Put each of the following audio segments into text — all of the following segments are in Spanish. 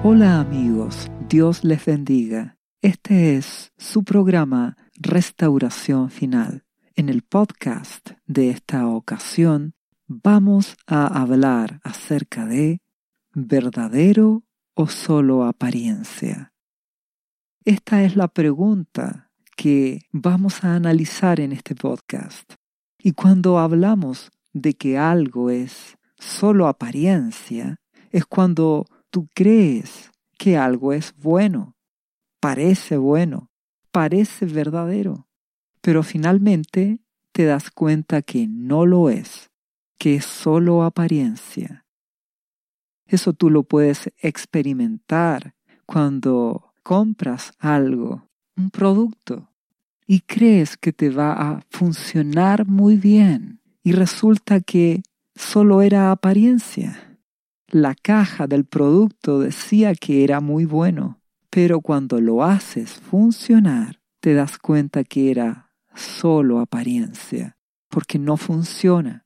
Hola amigos, Dios les bendiga. Este es su programa Restauración Final. En el podcast de esta ocasión vamos a hablar acerca de ¿verdadero o solo apariencia? Esta es la pregunta que vamos a analizar en este podcast. Y cuando hablamos de que algo es solo apariencia, es cuando tú crees que algo es bueno, parece verdadero, pero finalmente te das cuenta que no lo es, que es solo apariencia. Eso tú lo puedes experimentar cuando compras algo, un producto, y crees que te va a funcionar muy bien, y resulta que solo era apariencia. La caja del producto decía que era muy bueno, pero cuando lo haces funcionar, te das cuenta que era solo apariencia, porque no funciona.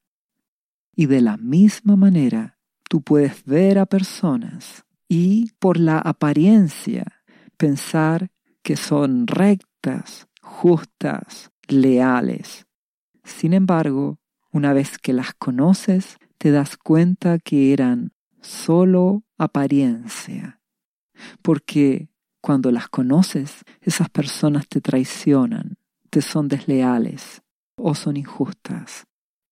Y de la misma manera, tú puedes ver a personas y por la apariencia pensar que son rectas, justas, leales. Sin embargo, una vez que las conoces, te das cuenta que eran solo apariencia, porque cuando las conoces, esas personas te traicionan, te son desleales o son injustas.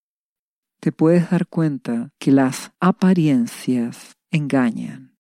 Te puedes dar cuenta que las apariencias engañan.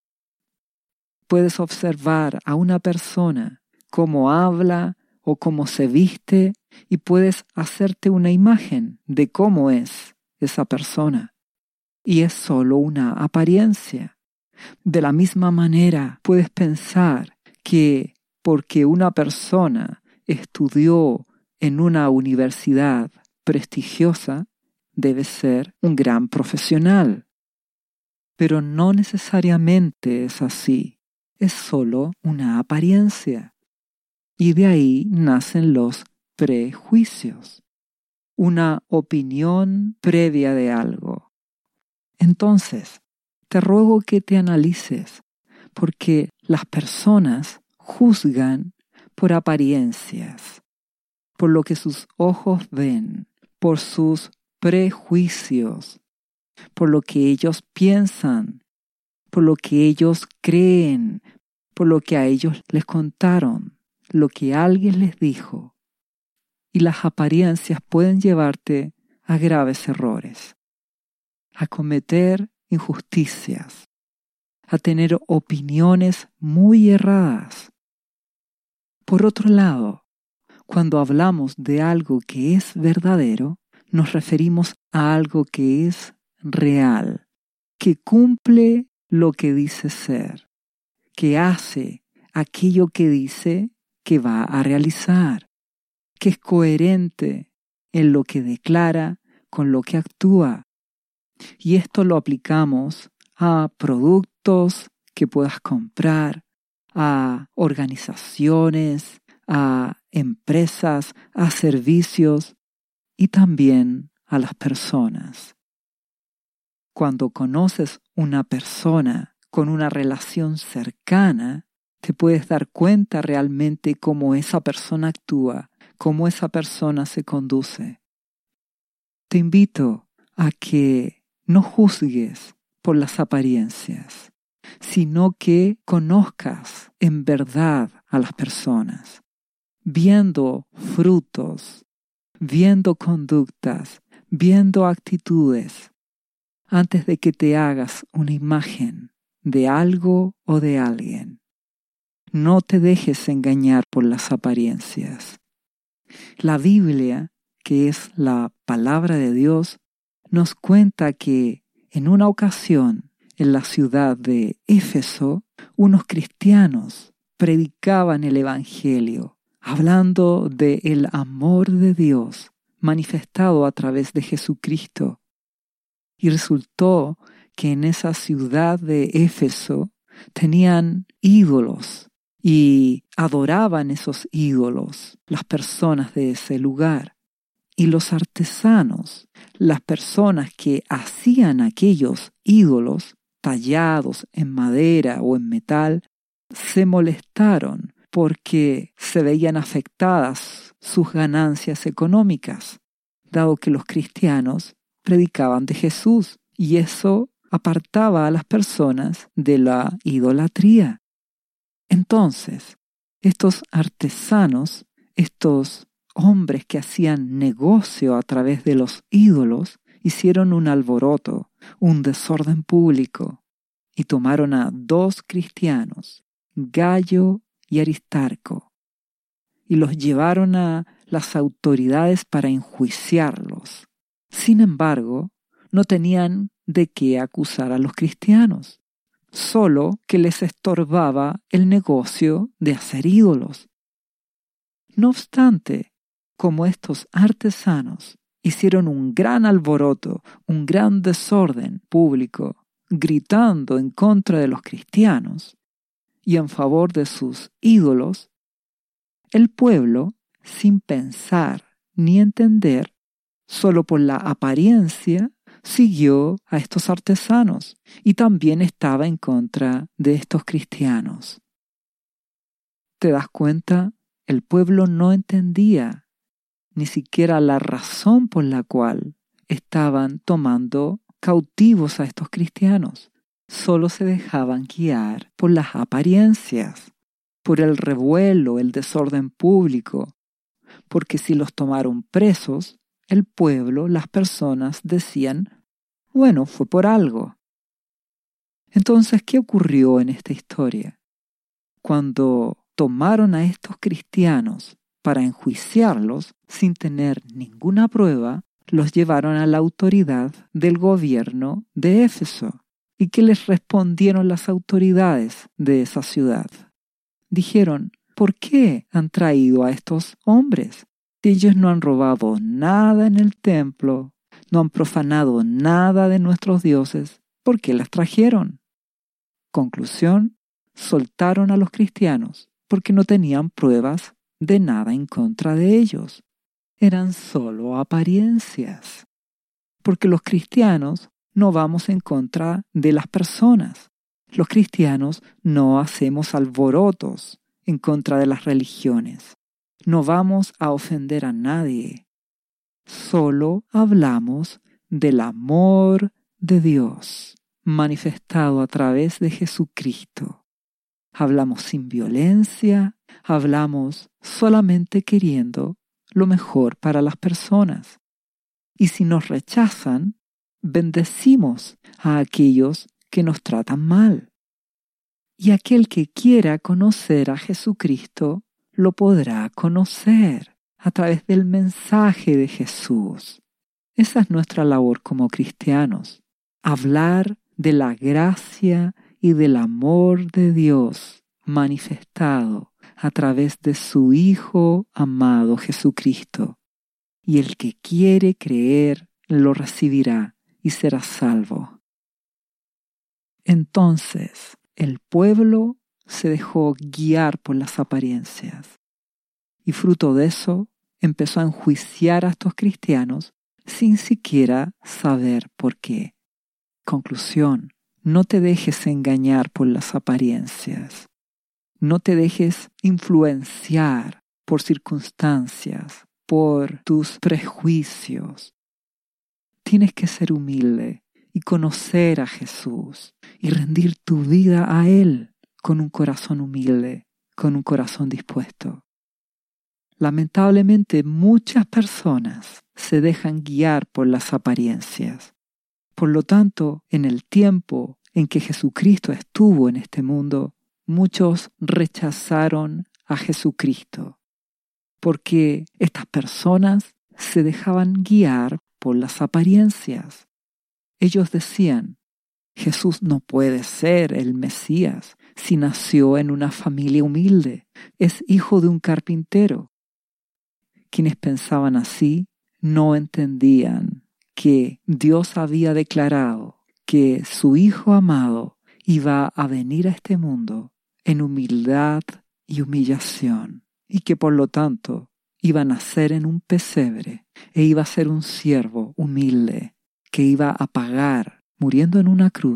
Puedes observar a una persona cómo habla o cómo se viste y puedes hacerte una imagen de cómo es esa persona. Y es solo una apariencia. De la misma manera, puedes pensar que porque una persona estudió en una universidad prestigiosa, debe ser un gran profesional. Pero no necesariamente es así. Es solo una apariencia. Y de ahí nacen los prejuicios. Una opinión previa de algo. Entonces, te ruego que te analices, porque las personas juzgan por apariencias, por lo que sus ojos ven, por sus prejuicios, por lo que ellos piensan, por lo que ellos creen, por lo que a ellos les contaron, lo que alguien les dijo. Y las apariencias pueden llevarte a graves errores, a cometer injusticias, a tener opiniones muy erradas. Por otro lado, cuando hablamos de algo que es verdadero, nos referimos a algo que es real, que cumple lo que dice ser, que hace aquello que dice que va a realizar, que es coherente en lo que declara con lo que actúa. Y esto lo aplicamos a productos que puedas comprar, a organizaciones, a empresas, a servicios y también a las personas. Cuando conoces una persona con una relación cercana, te puedes dar cuenta realmente cómo esa persona actúa, cómo esa persona se conduce. Te invito a que no juzgues por las apariencias, sino que conozcas en verdad a las personas, viendo frutos, viendo conductas, viendo actitudes, antes de que te hagas una imagen de algo o de alguien. No te dejes engañar por las apariencias. La Biblia, que es la palabra de Dios, nos cuenta que en una ocasión en la ciudad de Éfeso, unos cristianos predicaban el Evangelio, hablando del amor de Dios manifestado a través de Jesucristo. Y resultó que en esa ciudad de Éfeso tenían ídolos y adoraban esos ídolos las personas de ese lugar. Y los artesanos, las personas que hacían aquellos ídolos, tallados en madera o en metal, se molestaron porque se veían afectadas sus ganancias económicas, dado que los cristianos predicaban de Jesús y eso apartaba a las personas de la idolatría. Entonces, estos artesanos, estos hombres que hacían negocio a través de los ídolos, hicieron un alboroto, un desorden público, y tomaron a 2 cristianos, Gayo y Aristarco, y los llevaron a las autoridades para enjuiciarlos. Sin embargo, no tenían de qué acusar a los cristianos, solo que les estorbaba el negocio de hacer ídolos. No obstante, como estos artesanos hicieron un gran alboroto, un gran desorden público, gritando en contra de los cristianos y en favor de sus ídolos, el pueblo, sin pensar ni entender, solo por la apariencia, siguió a estos artesanos y también estaba en contra de estos cristianos. ¿Te das cuenta? El pueblo no entendía ni siquiera la razón por la cual estaban tomando cautivos a estos cristianos. Solo se dejaban guiar por las apariencias, por el revuelo, el desorden público, porque si los tomaron presos, el pueblo, las personas decían, bueno, fue por algo. Entonces, ¿qué ocurrió en esta historia? Cuando tomaron a estos cristianos para enjuiciarlos sin tener ninguna prueba, los llevaron a la autoridad del gobierno de Éfeso. ¿Y qué les respondieron las autoridades de esa ciudad? Dijeron, ¿por qué han traído a estos hombres? Ellos no han robado nada en el templo, no han profanado nada de nuestros dioses. ¿Por qué las trajeron? Conclusión, soltaron a los cristianos porque no tenían pruebas de nada en contra de ellos. Eran solo apariencias. Porque los cristianos no vamos en contra de las personas. Los cristianos no hacemos alborotos en contra de las religiones. No vamos a ofender a nadie. Solo hablamos del amor de Dios manifestado a través de Jesucristo. Hablamos sin violencia, hablamos solamente queriendo lo mejor para las personas. Y si nos rechazan, bendecimos a aquellos que nos tratan mal. Y aquel que quiera conocer a Jesucristo lo podrá conocer a través del mensaje de Jesús. Esa es nuestra labor como cristianos, hablar de la gracia y del amor de Dios manifestado a través de su Hijo amado Jesucristo. Y el que quiere creer lo recibirá y será salvo. Entonces, el pueblo se dejó guiar por las apariencias y fruto de eso empezó a enjuiciar a estos cristianos sin siquiera saber por qué. Conclusión, no te dejes engañar por las apariencias. No te dejes influenciar por circunstancias, por tus prejuicios. Tienes que ser humilde y conocer a Jesús y rendir tu vida a Él con un corazón humilde, con un corazón dispuesto. Lamentablemente, muchas personas se dejan guiar por las apariencias. Por lo tanto, en el tiempo en que Jesucristo estuvo en este mundo, muchos rechazaron a Jesucristo, porque estas personas se dejaban guiar por las apariencias. Ellos decían, Jesús no puede ser el Mesías si nació en una familia humilde, es hijo de un carpintero. Quienes pensaban así no entendían que Dios había declarado que su Hijo amado iba a venir a este mundo en humildad y humillación, y que por lo tanto iba a nacer en un pesebre e iba a ser un siervo humilde que iba a pagar, muriendo en una cruz,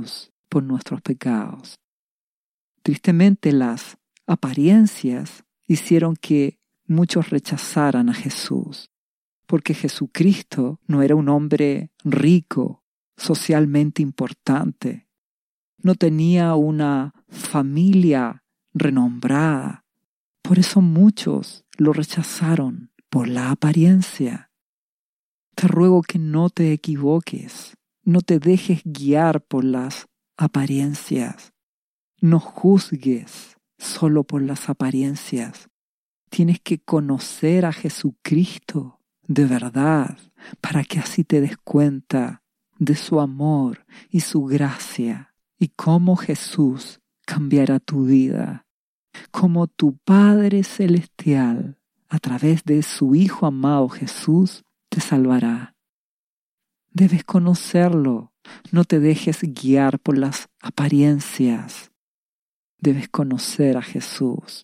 por nuestros pecados. Tristemente, las apariencias hicieron que muchos rechazaran a Jesús, porque Jesucristo no era un hombre rico, socialmente importante, no tenía una familia renombrada. Por eso muchos lo rechazaron por la apariencia. Te ruego que no te equivoques, no te dejes guiar por las apariencias, no juzgues solo por las apariencias. Tienes que conocer a Jesucristo de verdad para que así te des cuenta de su amor y su gracia y cómo Jesús cambiará tu vida, cómo tu Padre Celestial, a través de su Hijo amado Jesús, te salvará. Debes conocerlo, no te dejes guiar por las apariencias. Debes conocer a Jesús.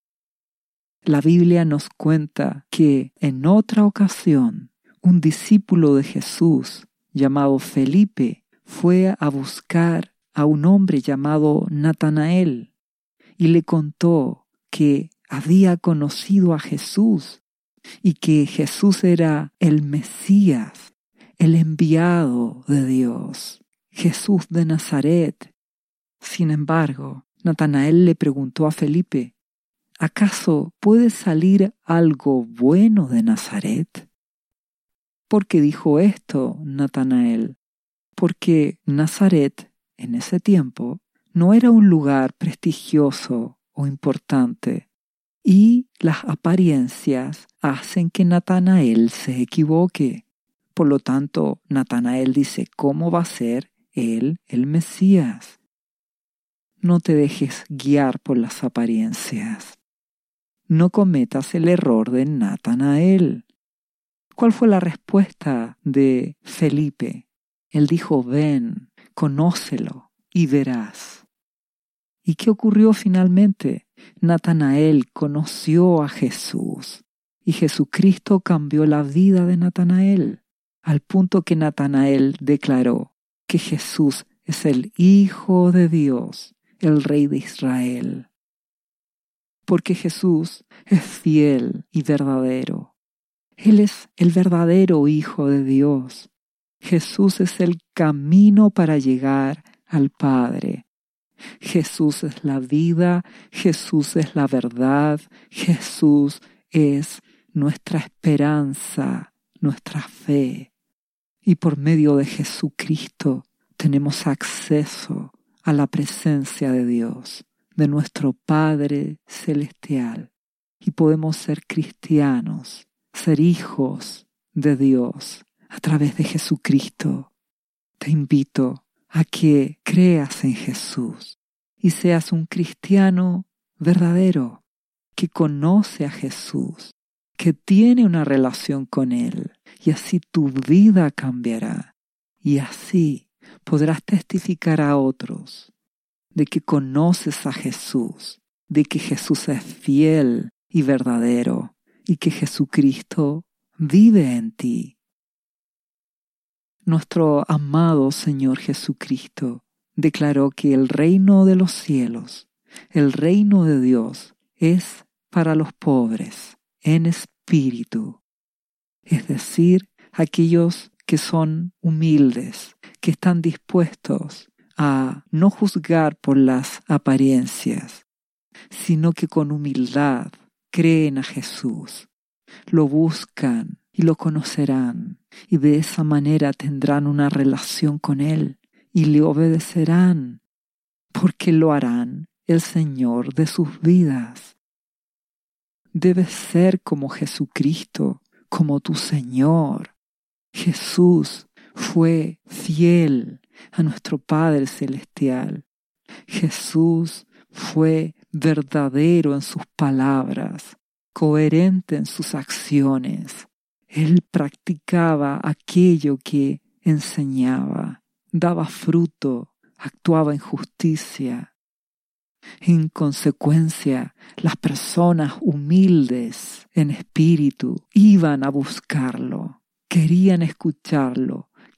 La Biblia nos cuenta que en otra ocasión un discípulo de Jesús llamado Felipe fue a buscar a un hombre llamado Natanael y le contó que había conocido a Jesús y que Jesús era el Mesías, el enviado de Dios, Jesús de Nazaret. Sin embargo, Natanael le preguntó a Felipe: ¿acaso puede salir algo bueno de Nazaret? ¿Por qué dijo esto Natanael? Porque Nazaret, en ese tiempo, no era un lugar prestigioso o importante, y las apariencias hacen que Natanael se equivoque. Por lo tanto, Natanael dice: ¿cómo va a ser él el Mesías? No te dejes guiar por las apariencias. No cometas el error de Natanael. ¿Cuál fue la respuesta de Felipe? Él dijo: ven, conócelo y verás. ¿Y qué ocurrió finalmente? Natanael conoció a Jesús y Jesucristo cambió la vida de Natanael, al punto que Natanael declaró que Jesús es el Hijo de Dios, el Rey de Israel. Porque Jesús es fiel y verdadero. Él es el verdadero Hijo de Dios. Jesús es el camino para llegar al Padre. Jesús es la vida, Jesús es la verdad, Jesús es nuestra esperanza, nuestra fe. Y por medio de Jesucristo tenemos acceso a la presencia de Dios, de nuestro Padre Celestial. Y podemos ser cristianos, ser hijos de Dios a través de Jesucristo. Te invito a que creas en Jesús y seas un cristiano verdadero, que conoce a Jesús, que tiene una relación con Él, y así tu vida cambiará, y así podrás testificar a otros de que conoces a Jesús, de que Jesús es fiel y verdadero, y que Jesucristo vive en ti. Nuestro amado Señor Jesucristo declaró que el reino de los cielos, el reino de Dios, es para los pobres en espíritu, es decir, aquellos que son humildes, que están dispuestos a no juzgar por las apariencias, sino que con humildad creen a Jesús, lo buscan y lo conocerán, y de esa manera tendrán una relación con Él y le obedecerán, porque lo harán el Señor de sus vidas. Debes ser como Jesucristo, como tu Señor. Jesús fue fiel a nuestro Padre Celestial. Jesús fue verdadero en sus palabras, coherente en sus acciones. Él practicaba aquello que enseñaba, daba fruto, actuaba en justicia. En consecuencia, las personas humildes en espíritu iban a buscarlo, querían escucharlo,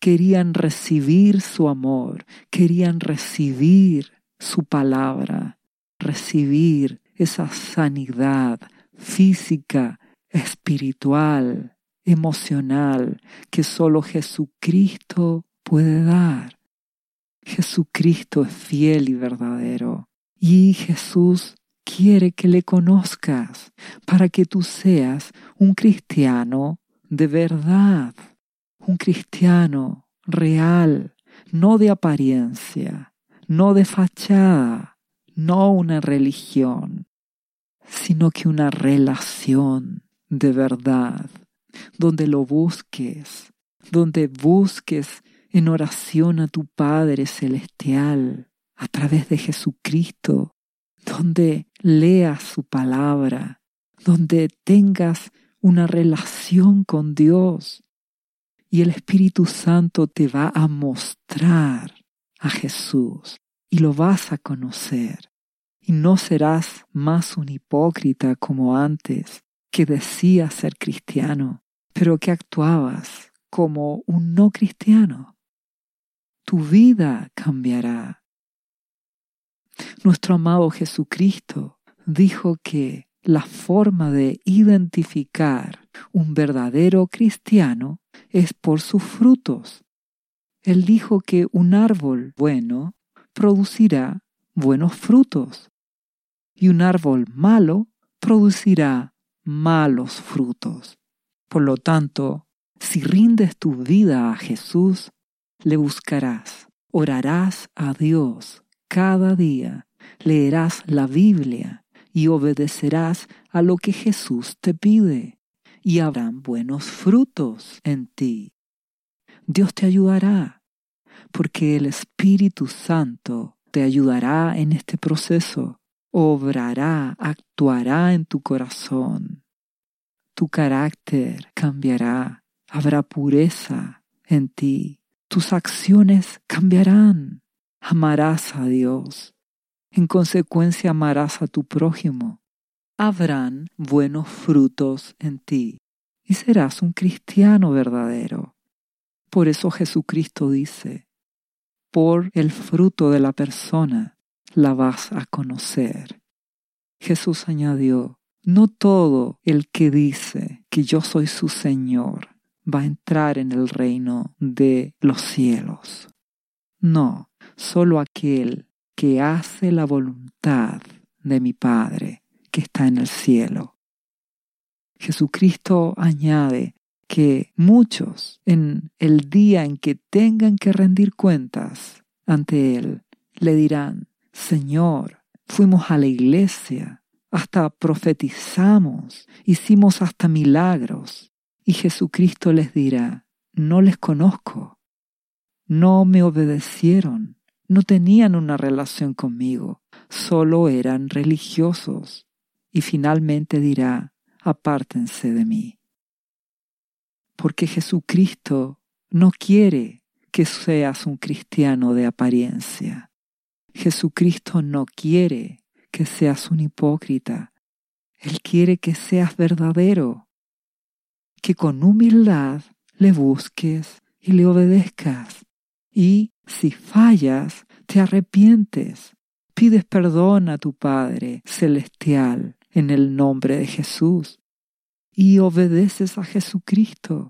querían recibir su amor, querían recibir su palabra, recibir esa sanidad física, espiritual, emocional que solo Jesucristo puede dar. Jesucristo es fiel y verdadero, y Jesús quiere que le conozcas para que tú seas un cristiano de verdad, un cristiano real, no de apariencia, no de fachada, no una religión, sino que una relación de verdad, donde lo busques, donde busques en oración a tu Padre Celestial a través de Jesucristo, donde leas su palabra, donde tengas una relación con Dios y el Espíritu Santo te va a mostrar a Jesús y lo vas a conocer. Y no serás más un hipócrita como antes, que decías ser cristiano, pero que actuabas como un no cristiano. Tu vida cambiará. Nuestro amado Jesucristo dijo que la forma de identificar un verdadero cristiano es por sus frutos. Él dijo que un árbol bueno producirá buenos frutos y un árbol malo producirá malos frutos. Por lo tanto, si rindes tu vida a Jesús, le buscarás, orarás a Dios cada día, leerás la Biblia y obedecerás a lo que Jesús te pide, y habrán buenos frutos en ti. Dios te ayudará, porque el Espíritu Santo te ayudará en este proceso, obrará, actuará en tu corazón. Tu carácter cambiará, habrá pureza en ti, tus acciones cambiarán, amarás a Dios, en consecuencia amarás a tu prójimo, habrán buenos frutos en ti y serás un cristiano verdadero. Por eso Jesucristo dice, por el fruto de la persona la vas a conocer. Jesús añadió, no todo el que dice que yo soy su Señor va a entrar en el reino de los cielos. No, solo aquel que hace la voluntad de mi Padre que está en el cielo. Jesucristo añade que muchos en el día en que tengan que rendir cuentas ante Él, le dirán, Señor, fuimos a la iglesia, hasta profetizamos, hicimos hasta milagros. Y Jesucristo les dirá, no les conozco, no me obedecieron, no tenían una relación conmigo, solo eran religiosos. Y finalmente dirá, apártense de mí. Porque Jesucristo no quiere que seas un cristiano de apariencia. Jesucristo no quiere que seas un hipócrita. Él quiere que seas verdadero, que con humildad le busques y le obedezcas. Y si fallas, te arrepientes, pides perdón a tu Padre Celestial en el nombre de Jesús y obedeces a Jesucristo.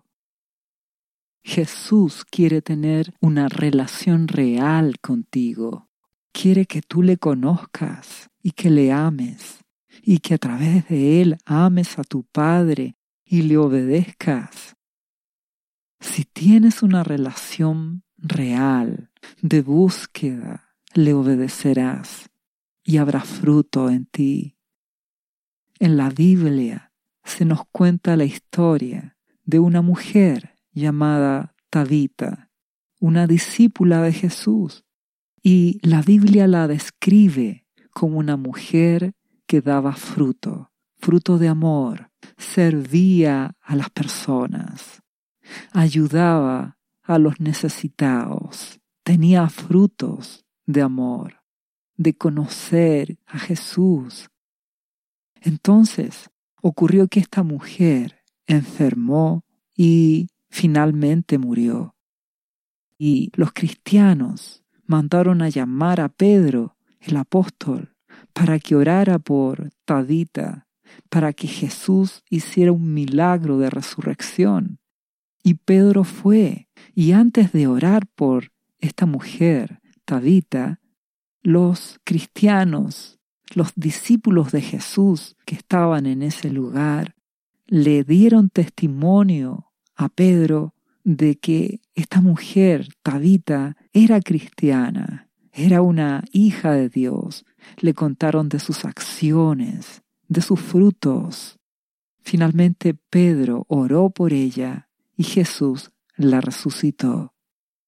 Jesús quiere tener una relación real contigo. Quiere que tú le conozcas y que le ames y que a través de Él ames a tu Padre y le obedezcas. Si tienes una relación real de búsqueda, le obedecerás y habrá fruto en ti. En la Biblia se nos cuenta la historia de una mujer llamada Tabita, una discípula de Jesús, y la Biblia la describe como una mujer que daba fruto, fruto de amor, servía a las personas, ayudaba a los necesitados, tenía frutos de amor, de conocer a Jesús. Entonces ocurrió que esta mujer enfermó y finalmente murió. Y los cristianos mandaron a llamar a Pedro, el apóstol, para que orara por Tabita, para que Jesús hiciera un milagro de resurrección. Y Pedro fue, y antes de orar por esta mujer, Tabita, los cristianos, los discípulos de Jesús que estaban en ese lugar, le dieron testimonio a Pedro de que esta mujer, Tabita, era cristiana, era una hija de Dios. Le contaron de sus acciones, de sus frutos. Finalmente Pedro oró por ella y Jesús la resucitó.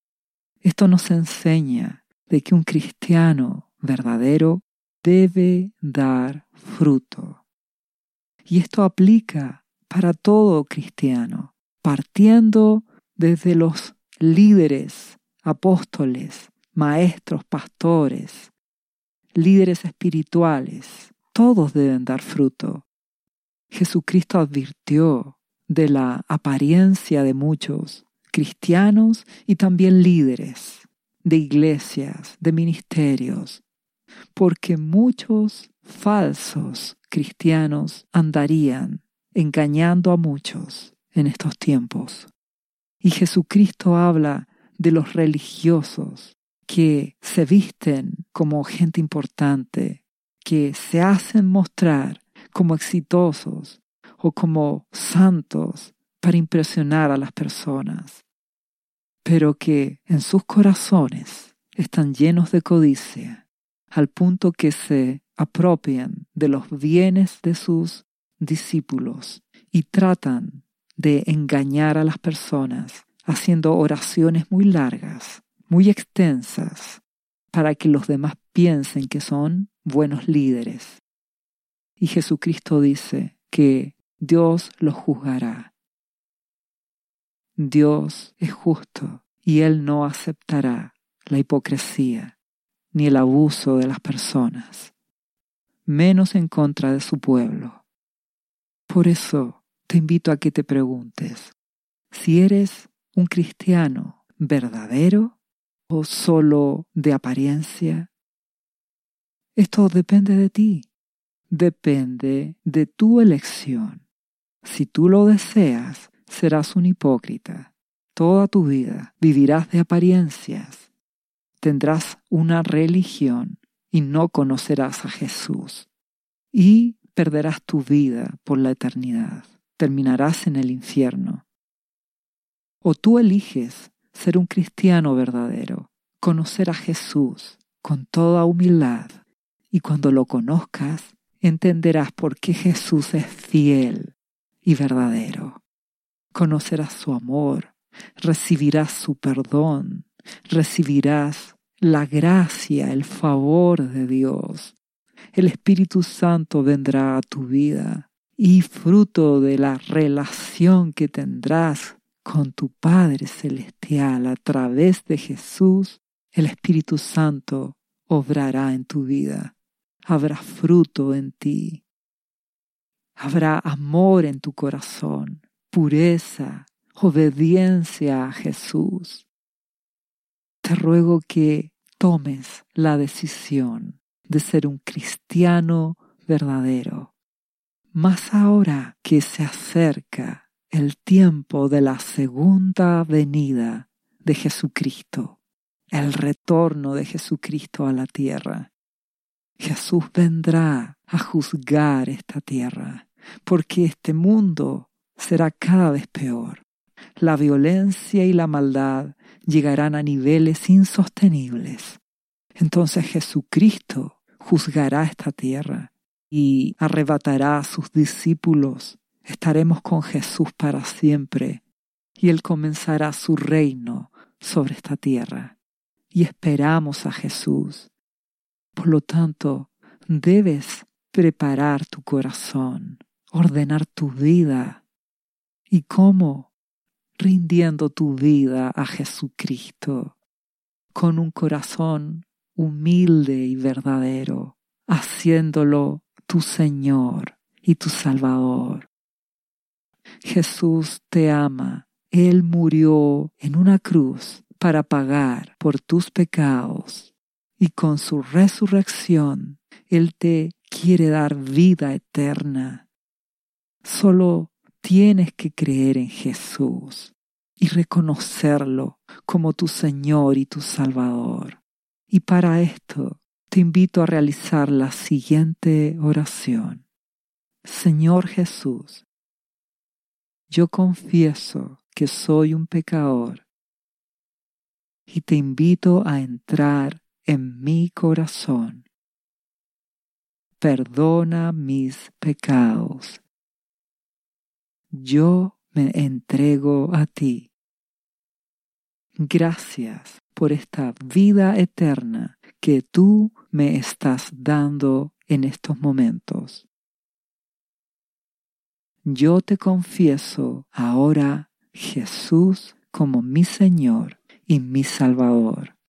Esto nos enseña de que un cristiano verdadero debe dar fruto. Y esto aplica para todo cristiano, partiendo desde los líderes, apóstoles, maestros, pastores, líderes espirituales. Todos deben dar fruto. Jesucristo advirtió de la apariencia de muchos cristianos y también líderes de iglesias, de ministerios, porque muchos falsos cristianos andarían engañando a muchos en estos tiempos. Y Jesucristo habla de los religiosos que se visten como gente importante, que se hacen mostrar como exitosos o como santos para impresionar a las personas, pero que en sus corazones están llenos de codicia, al punto que se apropian de los bienes de sus discípulos y tratan de engañar a las personas, haciendo oraciones muy largas, muy extensas, para que los demás piensen que son buenos líderes. Y Jesucristo dice que Dios los juzgará. Dios es justo y Él no aceptará la hipocresía ni el abuso de las personas, menos en contra de su pueblo. Por eso te invito a que te preguntes si eres un cristiano verdadero o solo de apariencia. Esto depende de ti, depende de tu elección. Si tú lo deseas, serás un hipócrita. Toda tu vida vivirás de apariencias. Tendrás una religión y no conocerás a Jesús. Y perderás tu vida por la eternidad. Terminarás en el infierno. O tú eliges ser un cristiano verdadero, conocer a Jesús con toda humildad, y cuando lo conozcas, entenderás por qué Jesús es fiel y verdadero. Conocerás su amor, recibirás su perdón, recibirás la gracia, el favor de Dios. El Espíritu Santo vendrá a tu vida y fruto de la relación que tendrás con tu Padre Celestial a través de Jesús, el Espíritu Santo obrará en tu vida. Habrá fruto en ti. Habrá amor en tu corazón, pureza, obediencia a Jesús. Te ruego que tomes la decisión de ser un cristiano verdadero. Más ahora que se acerca el tiempo de la segunda venida de Jesucristo, el retorno de Jesucristo a la tierra. Jesús vendrá a juzgar esta tierra, porque este mundo será cada vez peor. La violencia y la maldad llegarán a niveles insostenibles. Entonces Jesucristo juzgará esta tierra y arrebatará a sus discípulos. Estaremos con Jesús para siempre y Él comenzará su reino sobre esta tierra. Y esperamos a Jesús. Por lo tanto, debes preparar tu corazón, ordenar tu vida. ¿Y cómo? Rindiendo tu vida a Jesucristo, con un corazón humilde y verdadero, haciéndolo tu Señor y tu Salvador. Jesús te ama. Él murió en una cruz para pagar por tus pecados. Y con su resurrección, Él te quiere dar vida eterna. Solo tienes que creer en Jesús y reconocerlo como tu Señor y tu Salvador. Y para esto te invito a realizar la siguiente oración. Señor Jesús, yo confieso que soy un pecador y te invito a entrar en mi corazón. Perdona mis pecados. Yo me entrego a ti. Gracias por esta vida eterna que tú me estás dando en estos momentos. Yo te confieso ahora, Jesús, como mi Señor y mi Salvador.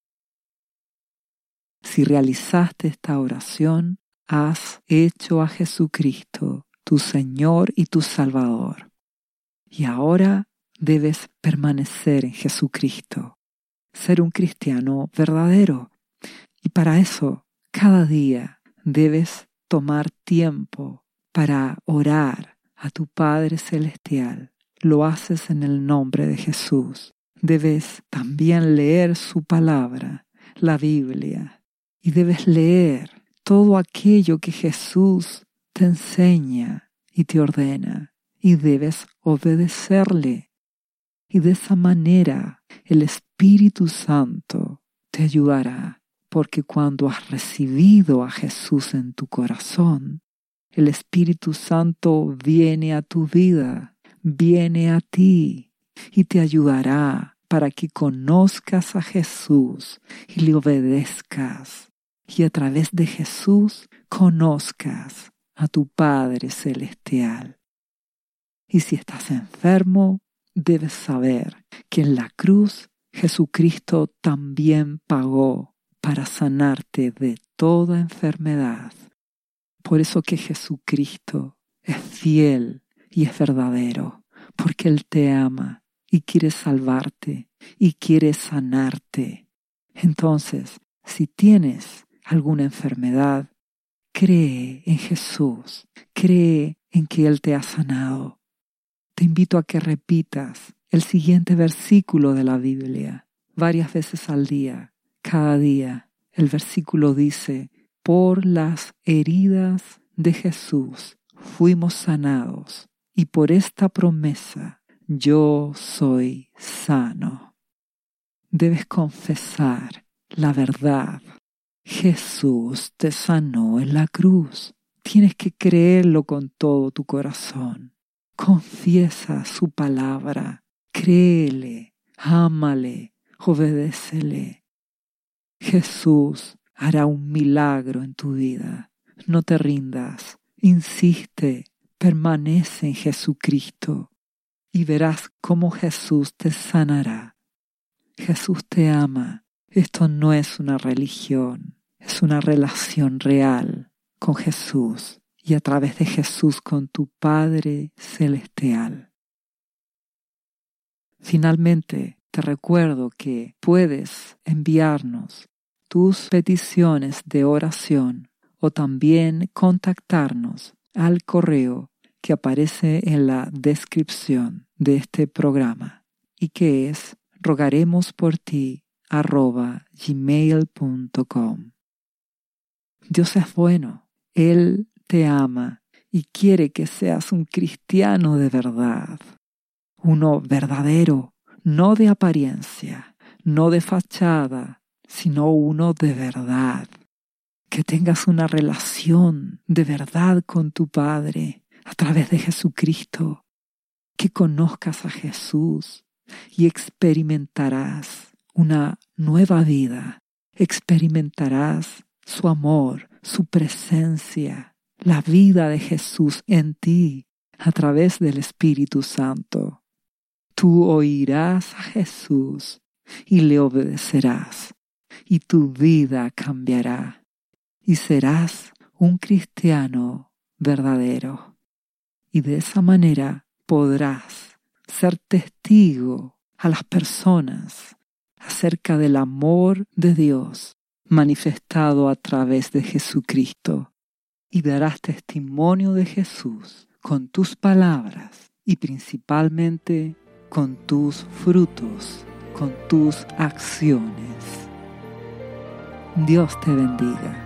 Si realizaste esta oración, has hecho a Jesucristo tu Señor y tu Salvador. Y ahora debes permanecer en Jesucristo, ser un cristiano verdadero. Y para eso, cada día debes tomar tiempo para orar a tu Padre Celestial. Lo haces en el nombre de Jesús. Debes también leer su palabra, la Biblia, y debes leer todo aquello que Jesús te enseña y te ordena, y debes obedecerle. Y de esa manera el Espíritu Santo te ayudará, porque cuando has recibido a Jesús en tu corazón, el Espíritu Santo viene a tu vida, viene a ti y te ayudará para que conozcas a Jesús y le obedezcas. Y a través de Jesús conozcas a tu Padre Celestial. Y si estás enfermo, debes saber que en la cruz Jesucristo también pagó para sanarte de toda enfermedad. Por eso que Jesucristo es fiel y es verdadero, porque Él te ama y quiere salvarte y quiere sanarte. Entonces, si tienes alguna enfermedad, cree en Jesús, cree en que Él te ha sanado. Te invito a que repitas el siguiente versículo de la Biblia varias veces al día, cada día. El versículo dice: por las heridas de Jesús fuimos sanados, y por esta promesa yo soy sano. Debes confesar la verdad. Jesús te sanó en la cruz. Tienes que creerlo con todo tu corazón. Confiesa su palabra, créele, ámale, obedécele. Jesús hará un milagro en tu vida. No te rindas, insiste, permanece en Jesucristo y verás cómo Jesús te sanará. Jesús te ama. Esto no es una religión, es una relación real con Jesús y a través de Jesús con tu Padre Celestial. Finalmente, te recuerdo que puedes enviarnos tus peticiones de oración o también contactarnos al correo que aparece en la descripción de este programa y que es rogaremosporti@gmail.com. Dios es bueno, Él te ama y quiere que seas un cristiano de verdad, uno verdadero, no de apariencia, no de fachada, sino uno de verdad. Que tengas una relación de verdad con tu Padre a través de Jesucristo, que conozcas a Jesús y experimentarás una nueva vida, experimentarás su amor, su presencia, la vida de Jesús en ti a través del Espíritu Santo. Tú oirás a Jesús y le obedecerás, y tu vida cambiará, y serás un cristiano verdadero. Y de esa manera podrás ser testigo a las personas acerca del amor de Dios manifestado a través de Jesucristo y darás testimonio de Jesús con tus palabras y principalmente con tus frutos, con tus acciones. Dios te bendiga.